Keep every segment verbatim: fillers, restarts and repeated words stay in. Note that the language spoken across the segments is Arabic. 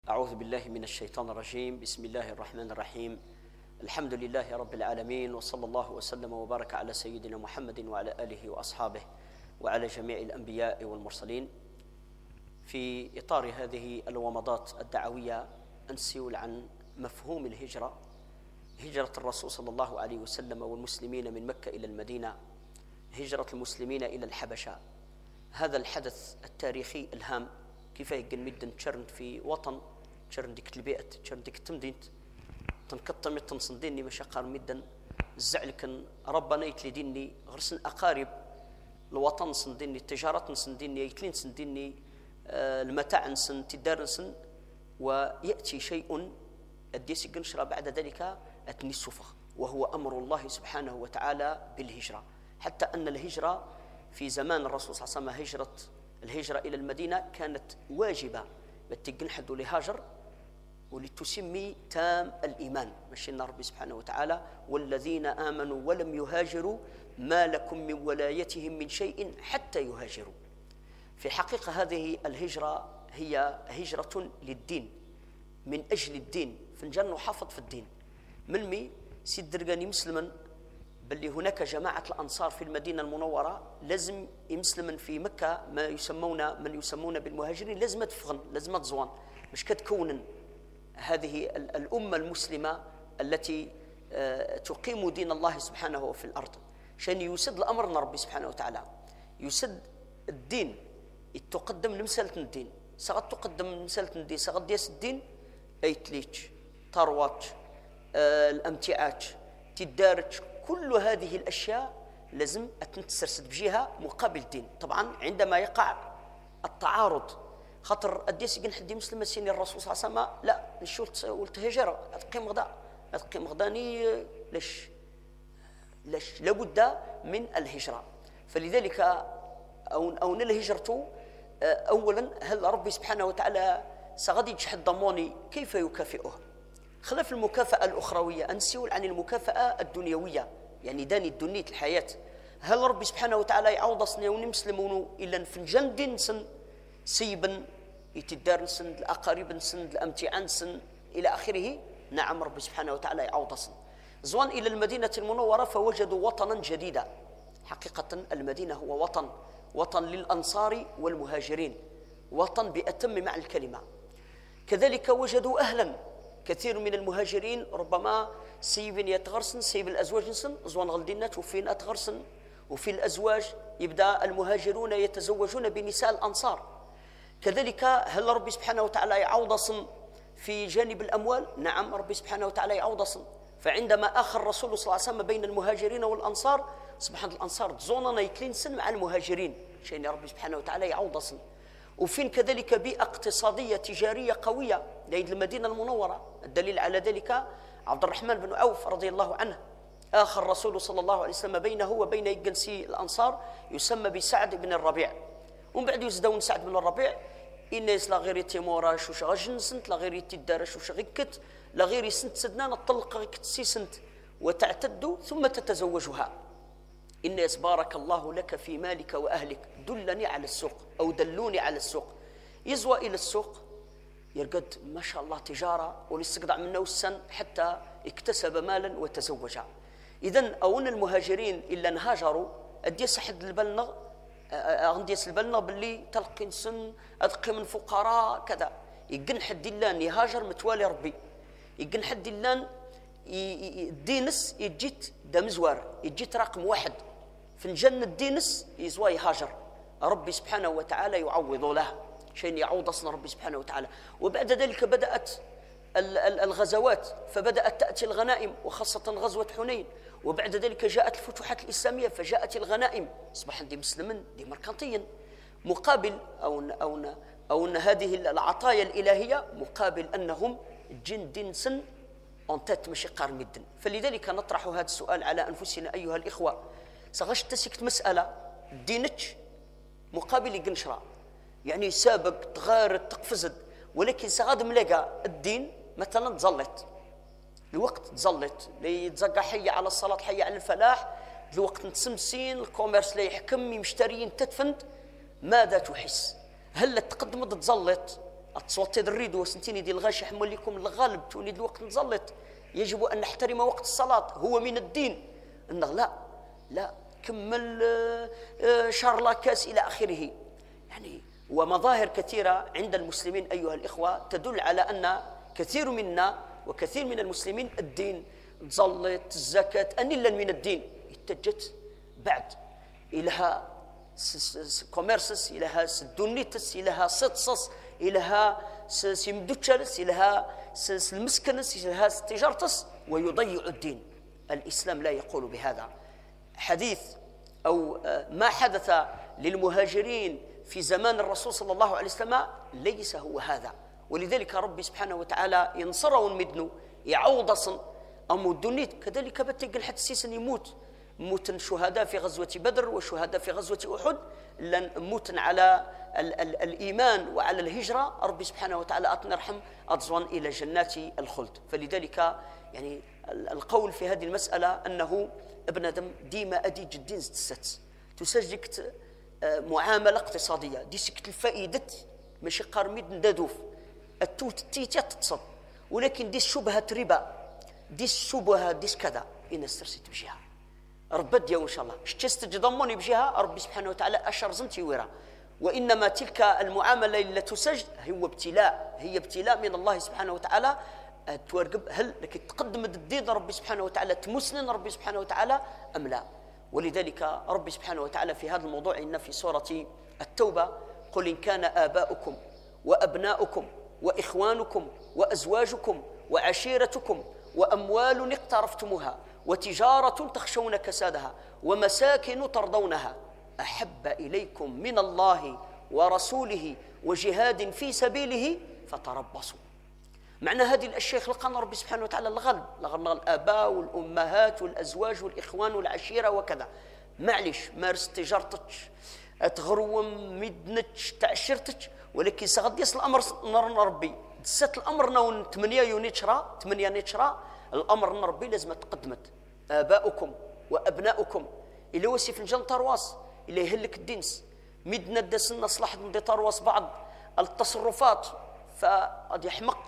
أعوذ بالله من الشيطان الرجيم. بسم الله الرحمن الرحيم. الحمد لله رب العالمين، وصلى الله وسلم وبارك على سيدنا محمد وعلى آله وأصحابه وعلى جميع الأنبياء والمرسلين. في إطار هذه الومضات الدعوية أنسيول عن مفهوم الهجرة، هجرة الرسول صلى الله عليه وسلم والمسلمين من مكة إلى المدينة، هجرة المسلمين إلى الحبشة. هذا الحدث التاريخي الهام كيف يقن مدن تشرند في وطن تشرند ديك البيئة تشرند ديك التمدينت تنكطم تنصنديني مشاقار مدن الزعل كان ربنا يتلديني غرسن أقارب الوطن صنديني التجارة نصنديني يتلين صنديني آه المتاع نسن تدار نسن، ويأتي شيء الديس قنشرة بعد ذلك أتني السفة، وهو أمر الله سبحانه وتعالى بالهجرة. حتى أن الهجرة في زمان الرسول صلى الله عليه وسلم هجرة الهجرة إلى المدينة كانت واجبة، بتقن حد لهاجر ولتسمي تام الإيمان. مشينا ربي سبحانه وتعالى والذين آمنوا ولم يهاجروا ما لكم من ولايتهم من شيء حتى يهاجروا. في حقيقة هذه الهجرة هي هجرة للدين، من أجل الدين، فنجان نحافظ في الدين. من مي سيد درقاني مسلما بل هناك جماعة الأنصار في المدينة المنورة لازم يمسلمن في مكة ما يسمون من يسمون بالمهاجرين لازم تفغن لازم تزوان مش كتكون هذه الأمة المسلمة التي تقيم دين الله سبحانه في الأرض شان يسد الأمر ربي سبحانه وتعالى، يسد الدين تقدم لمسألة الدين، سقط تقدم لمسألة الدين سقط ديس الدين أيتليتش ثروات الأمتعات تدارج، كل هذه الأشياء لازم أتنتسرسد بجهة مقابل الدين. طبعا عندما يقع التعارض خاطر أديس يقن حدي مسلم سيني الرسول صلى الله عليه وسلم لا نشوف قلت هجرة أتقيم غدا أتقيم غداني ليش ليش لابد من الهجرة. فلذلك أو أو الهجرة أولا هل ربي سبحانه وتعالى سغدي يجحد ضماني كيف يكافئه خلاف المكافأة الأخروية، أنسيول عن المكافأة الدنيوية يعني داني الدنيا الحياة. هل ربي سبحانه وتعالى يعوض صني ونمسلمون إلا في الجنة نسن سيبا يتدار نسن الأقارب نسن الأمتعة نسن إلى آخره؟ نعم ربي سبحانه وتعالى يعوض صن. زوان إلى المدينة المنورة فوجدوا وطنا جديدا. حقيقة المدينة هو وطن وطن للأنصار والمهاجرين، وطن بأتم معنى الكلمة. كذلك وجدوا أهلا كثير من المهاجرين ربما سيبن يتغرسن سيب الأزواج نسن زوان غلدينات وفين أتغرسن، وفي الأزواج يبدأ المهاجرون يتزوجون بنساء الأنصار. كذلك هل ربي سبحانه وتعالى يعوض صن في جانب الأموال؟ نعم ربي سبحانه وتعالى يعوض صن. فعندما آخر الرسول صلى الله عليه وسلم بين المهاجرين والأنصار سبحان الأنصار زوننا يكلين سن مع المهاجرين شيء ربي سبحانه وتعالى يعوض صن. وفين كذلك بيئة اقتصادية تجارية قوية ليد المدينة المنورة. الدليل على ذلك عبد الرحمن بن عوف رضي الله عنه آخر الرسول صلى الله عليه وسلم بينه وبين يجنسي الأنصار يسمى بسعد بن الربيع. ومن بعد يزدون سعد بن الربيع إنيس لا غير تيموراش وش غجن سنت لا غير تدارش وش غكت لا غير سنت سدنا نطلق غكت سي سنت وتعتد ثم تتزوجها. إنيس بارك الله لك في مالك وأهلك دلني على السوق أو دلوني على السوق. يزوى إلى السوق يرقد ما شاء الله تجارة وليستقطع منه السن حتى اكتسب مالا وتزوج. إذن أون المهاجرين إلا انهاجروا أديس حد البلنغ أغنديس البلنغ باللي تلقي سن أدقي من فقراء كذا يقن حد اللان يهاجر متوالي ربي يقن حد اللان الدينس يجيت دمزوار يجيت رقم واحد في الجنة الدينس يزوى يهاجر ربي سبحانه وتعالى يعوض له شيء يعوض أصلا ربي سبحانه وتعالى. وبعد ذلك بدأت الغزوات فبدأت تأتي الغنائم وخاصة غزوة حنين، وبعد ذلك جاءت الفتوحات الإسلامية فجاءت الغنائم أصبح دي مسلمين دي مركنطيا مقابل أو أو أو أن هذه العطايا الإلهية مقابل أنهم جند سن أنتت مشي قار مدن. فلذلك نطرح هذا السؤال على أنفسنا أيها الإخوة. سغش تسكت مسألة دينتش مقابل يقنشرا يعني سابق تغارد تقفزد، ولكن سغاد ملقى الدين مثلا تزلت الوقت تزلت لي تزقى حي على الصلاة حي على الفلاح الوقت نتسمسين الكوميرس لا يحكم مشترين تدفند. ماذا تحس؟ هل التقدم تزلت تصوتي الريدو وسنتيني ديال الغاشي حمل لكم الغالب تولي الوقت نزلط، يجب أن نحترم وقت الصلاة، هو من الدين. إنه لا لا كمل شارلا كاس إلى آخره. يعني ومظاهر كثيرة عند المسلمين أيها الإخوة تدل على أن كثير منا وكثير من المسلمين الدين تزلط الزكاة أنلا من الدين اتجت بعد إلها كوميرسس إلها سدونيتس إلها ستصص إلها سيمدوتشرس إلها المسكنس إلها تجارتس ويضيع الدين. الإسلام لا يقول بهذا. حديث أو ما حدث للمهاجرين في زمان الرسول صلى الله عليه وسلم ليس هو هذا، ولذلك ربي سبحانه وتعالى ينصرون مدنو يعوضصن أمودونيت كذلك بتقل حتى السيسن يموت موت شهداء في غزوة بدر وشهداء في غزوة أحد لن موت على ال ال الإيمان وعلى الهجرة ربي سبحانه وتعالى أتنرحم أضزوان إلى جنات الخلد. فلذلك يعني القول في هذه المسألة أنه ابن آدم ديما أدي جدين ستست تسجلت معاملة اقتصادية دي سكت الفائدة ماشي قارميد ندادوف التوت تيتيا تتصب، ولكن دي شبهة ربا دي الشبهة دي كذا إن استرسيت بجهة ربد يا إن شاء الله اشتستجضمني بجهة ربي سبحانه وتعالى أشر زمتي ويرا. وإنما تلك المعاملة التي تسجد هو ابتلاء، هي ابتلاء من الله سبحانه وتعالى تورقب هل لكي تقدم الدين ربي سبحانه وتعالى تمسلن ربي سبحانه وتعالى أم لا. ولذلك ربي سبحانه وتعالى في هذا الموضوع إن في سورة التوبة قل إن كان آباؤكم وأبناؤكم وإخوانكم وأزواجكم وعشيرتكم وأموال اقترفتموها وتجارة تخشون كسادها ومساكن ترضونها أحب إليكم من الله ورسوله وجهاد في سبيله فتربصوا. معنى هذه الأشياء خلقنا ربي سبحانه وتعالى الغلب لغنا الآباء والأمهات والأزواج والإخوان والعشيرة وكذا. معليش مارس تجارتك تغروم مدنتش تعشرتك، ولكن سغد يصل الأمر نرنا ربي دسات الأمر نون ثمانية يونيتشرا ثمانية نيتشرا الأمر نرنا ربي لازم تقدمت آباؤكم وأبناؤكم إلى وسيف الجن ترواس إلى يهلك الدينس مدنا دسنا نصلح من ترواس بعض التصرفات فقد يحمق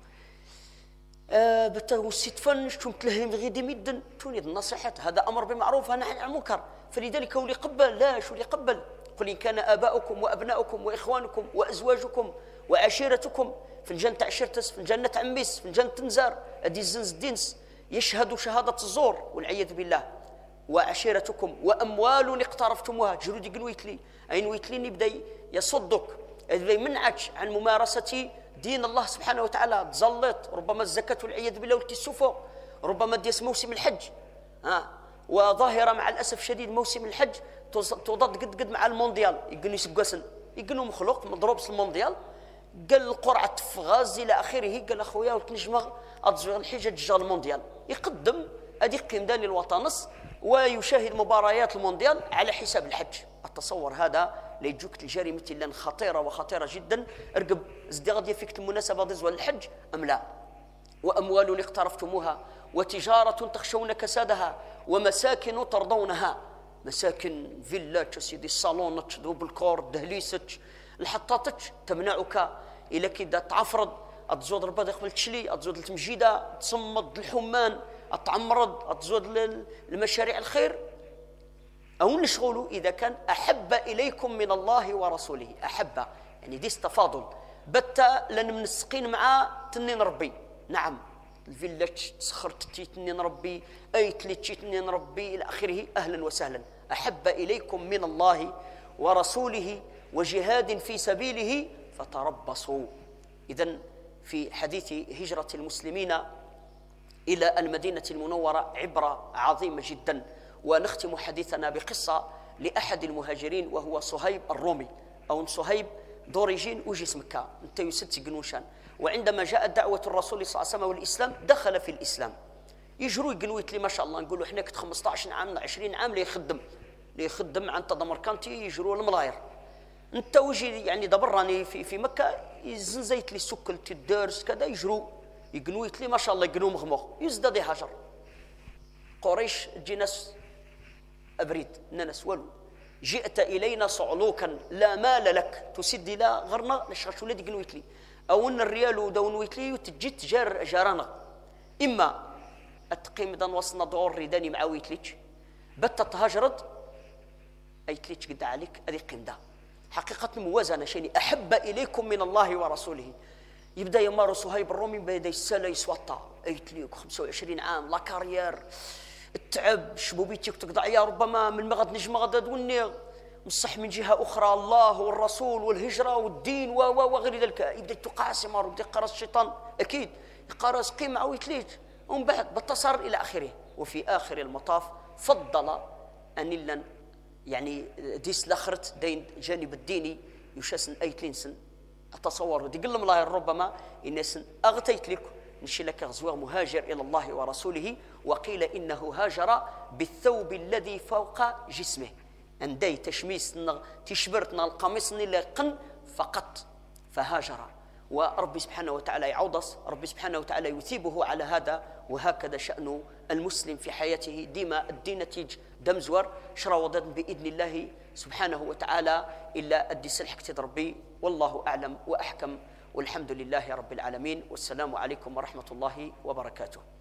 آه بتوسيت فنش تم تلهم غيدي مدن توني النصيحة هذا أمر بمعروف ونهي عن المنكر. فلذلك هو اللي قبل لا شو اللي قبل قل إن كان آباؤكم وأبناؤكم وإخوانكم وأزواجكم وعشيرتكم في الجنة عشيرتس في الجنة عميس في الجنة تنزار أدي الزنز دينس يشهدوا شهادة الزور والعياذ بالله وعشيرتكم وأموال اقترفتموها جرودي قنويتلي أين ويتليني بدأ يصدك بدأ يمنعك عن ممارسة دين الله سبحانه وتعالى تزلط ربما الزكاة والعياذ بالله والتسوفو ربما ديس موسم الحج ها وظاهرة مع الأسف شديد موسم الحج تضاد قد قد مع المونديال يقولوا يسقسن يقولوا مخلوق مضروب في المونديال قال القرعة في غاز إلى آخره قال أخويا وتنجمغ أتزوج الحجة جا المونديال يقدم أدي قيم داني الوطنس ويشاهد مباريات المونديال على حساب الحج. التصور هذا ليجوك الجريمة لأن خطيرة وخطيرة جدا. ارقب زدي غادي فيك المناسبة دزوال الحج أم لا. وأموال اقترفتموها وتجارة تخشون كسادها ومساكن ترضونها مساكن فيلات سيدي الصالونات دوب الكور دهليسك الحطاتك تمنعك إلى كده تعفرض أتزود رباط قبل تشلي أتزود التمجيدة تصمد الحمان أتعمرض أتزود المشاريع الخير أو نشغلوا إذا كان أحب إليكم من الله ورسوله. أحب يعني ديس تفاضل بتا لن منسقين مع تنين ربي. نعم الفيلاج سخرت تنين ربي أيت لي تنين ربي إلى آخره أهلا وسهلا. أحب إليكم من الله ورسوله وجهاد في سبيله فتربصوا. إذن في حديث هجرة المسلمين إلى المدينة المنورة عبرة عظيمة جدا. ونختم حديثنا بقصة لأحد المهاجرين وهو صهيب الرومي أو صهيب دوريجين وجيس مكة انت يسدس قنوشان. وعندما جاءت دعوة الرسول صلى الله عليه وسلم والإسلام دخل في الإسلام يجروا يقنويت لي ما شاء الله نقولوا احنا كنت خمسة عشر عام عشرين عام ليخدم ليخدم عن تضمركانتي يجروا الملاير انت وجي يعني دبراني في في مكة يزنزيت لي سكل الدرس كذا يجروا يقنويت لي ما شاء الله يقنوا مغمغ يزداد هاجر قريش جنس أبريد ننس ولو جئت إلينا صعلوكا لا مال لك تسد لا غرنا لشغش ولدي قنويت لي أو أن الريال ودون ويتلي تجيت جار جارنا إما التقيم دان وصلنا دور ريداني مع ويتليش بتا تهاجرد أي تليش قد عليك أذي قيم دا حقيقة موازنة شيني أحب إليكم من الله ورسوله يبدا يمارس صهيب الرومي بدا يسالى يسوطا أي تليك خمسة وعشرين عام لا كارير التعب شبوبيتك تقطع يا ربما من مغد نجم غدد والنيغ مصح من جهة أخرى الله والرسول والهجرة والدين و و وغير ذلك يبدا تقاسم ويبدا يقرص الشيطان أكيد يقرص قيمة أو يتليج ومن بعد بالتصر إلى آخره. وفي آخر المطاف فضل أن لن يعني ديس لخرت دين جانب الديني يشاسن أيتلينسن أتصور دي قل الله ربما الناس أغتيت لك نشي لك غزوة مهاجر إلى الله ورسوله وقيل إنه هاجر بالثوب الذي فوق جسمه أندي تشميس تشبرتنا القميص اللي قن فقط فهاجر. وربي سبحانه وتعالى يعوضس ربي سبحانه وتعالى يثيبه على هذا. وهكذا شأن المسلم في حياته ديما الدين نتيج دم زور شراوضات بإذن الله سبحانه وتعالى إلا أدي سلحك ربي والله أعلم وأحكم والحمد لله رب العالمين والسلام عليكم ورحمة الله وبركاته.